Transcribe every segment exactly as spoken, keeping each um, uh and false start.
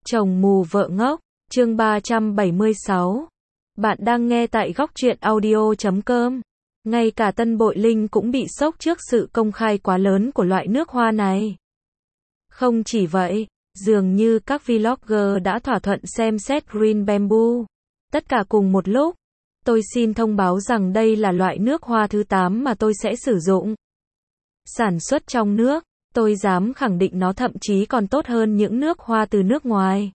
Chồng mù vợ ngốc, chương ba trăm bảy mươi sáu. Bạn đang nghe tại góc truyện audio chấm com. Ngay cả Tân Bội Linh cũng bị sốc trước sự công khai quá lớn của loại nước hoa này. Không chỉ vậy, dường như các vlogger đã thỏa thuận xem xét Green Bamboo. Tất cả cùng một lúc. Tôi xin thông báo rằng đây là loại nước hoa thứ tám mà tôi sẽ sử dụng. Sản xuất trong nước, tôi dám khẳng định nó thậm chí còn tốt hơn những nước hoa từ nước ngoài.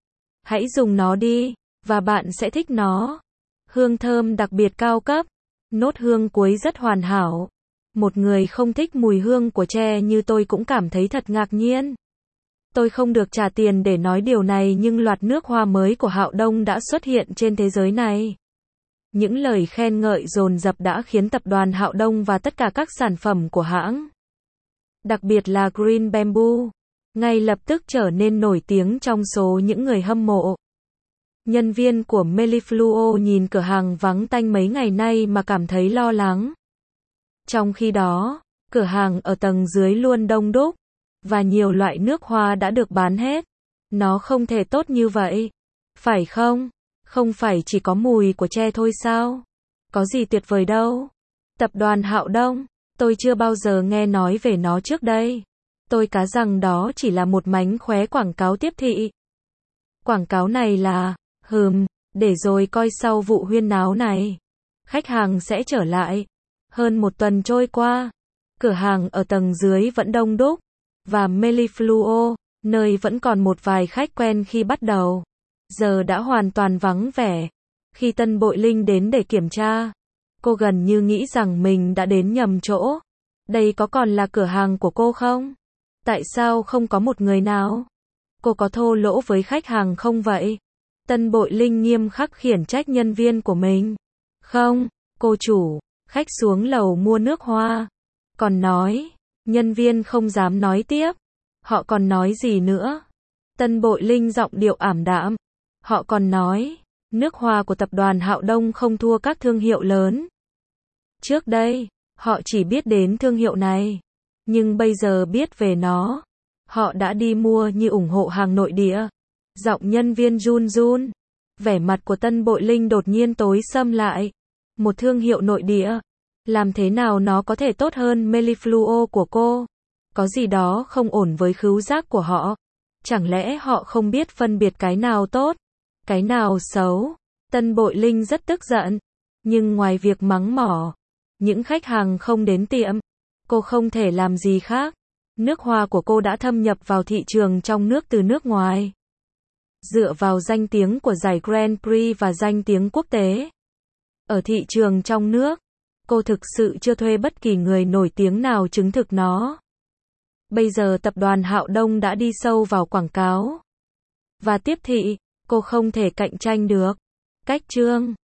Hãy dùng nó đi, và bạn sẽ thích nó. Hương thơm đặc biệt cao cấp, nốt hương cuối rất hoàn hảo. Một người không thích mùi hương của tre như tôi cũng cảm thấy thật ngạc nhiên. Tôi không được trả tiền để nói điều này, nhưng loạt nước hoa mới của Hạo Đông đã xuất hiện trên thế giới này. Những lời khen ngợi dồn dập đã khiến tập đoàn Hạo Đông và tất cả các sản phẩm của hãng, đặc biệt là Green Bamboo, ngay lập tức trở nên nổi tiếng trong số những người hâm mộ. Nhân viên của Melifluo nhìn cửa hàng vắng tanh mấy ngày nay mà cảm thấy lo lắng. Trong khi đó, cửa hàng ở tầng dưới luôn đông đúc, và nhiều loại nước hoa đã được bán hết. Nó không thể tốt như vậy, phải không? Không phải chỉ có mùi của tre thôi sao? Có gì tuyệt vời đâu. Tập đoàn Hạo Đông, tôi chưa bao giờ nghe nói về nó trước đây. Tôi cá rằng đó chỉ là một mánh khóe quảng cáo tiếp thị. Quảng cáo này là, hừm, để rồi coi sau vụ huyên náo này. Khách hàng sẽ trở lại. Hơn một tuần trôi qua, cửa hàng ở tầng dưới vẫn đông đúc, và Melifluo, nơi vẫn còn một vài khách quen khi bắt đầu, giờ đã hoàn toàn vắng vẻ. Khi Tân Bội Linh đến để kiểm tra, cô gần như nghĩ rằng mình đã đến nhầm chỗ. Đây có còn là cửa hàng của cô không? Tại sao không có một người nào? Cô có thô lỗ với khách hàng không vậy? Tân Bội Linh nghiêm khắc khiển trách nhân viên của mình. Không, cô chủ, khách xuống lầu mua nước hoa. Còn nói, nhân viên không dám nói tiếp. Họ còn nói gì nữa? Tân Bội Linh giọng điệu ảm đạm. Họ còn nói, nước hoa của tập đoàn Hạo Đông không thua các thương hiệu lớn. Trước đây, họ chỉ biết đến thương hiệu này, nhưng bây giờ biết về nó, họ đã đi mua như ủng hộ hàng nội địa. Giọng nhân viên run run. Vẻ mặt của Tân Bội Linh đột nhiên tối sầm lại. Một thương hiệu nội địa, làm thế nào nó có thể tốt hơn Melifluo của cô? Có gì đó không ổn với khứu giác của họ. Chẳng lẽ họ không biết phân biệt cái nào tốt, cái nào xấu? Tân Bội Linh rất tức giận, nhưng ngoài việc mắng mỏ những khách hàng không đến tiệm, cô không thể làm gì khác. Nước hoa của cô đã thâm nhập vào thị trường trong nước từ nước ngoài. Dựa vào danh tiếng của giải Grand Prix và danh tiếng quốc tế ở thị trường trong nước, cô thực sự chưa thuê bất kỳ người nổi tiếng nào chứng thực nó. Bây giờ tập đoàn Hạo Đông đã đi sâu vào quảng cáo và tiếp thị, cô không thể cạnh tranh được. Cách chương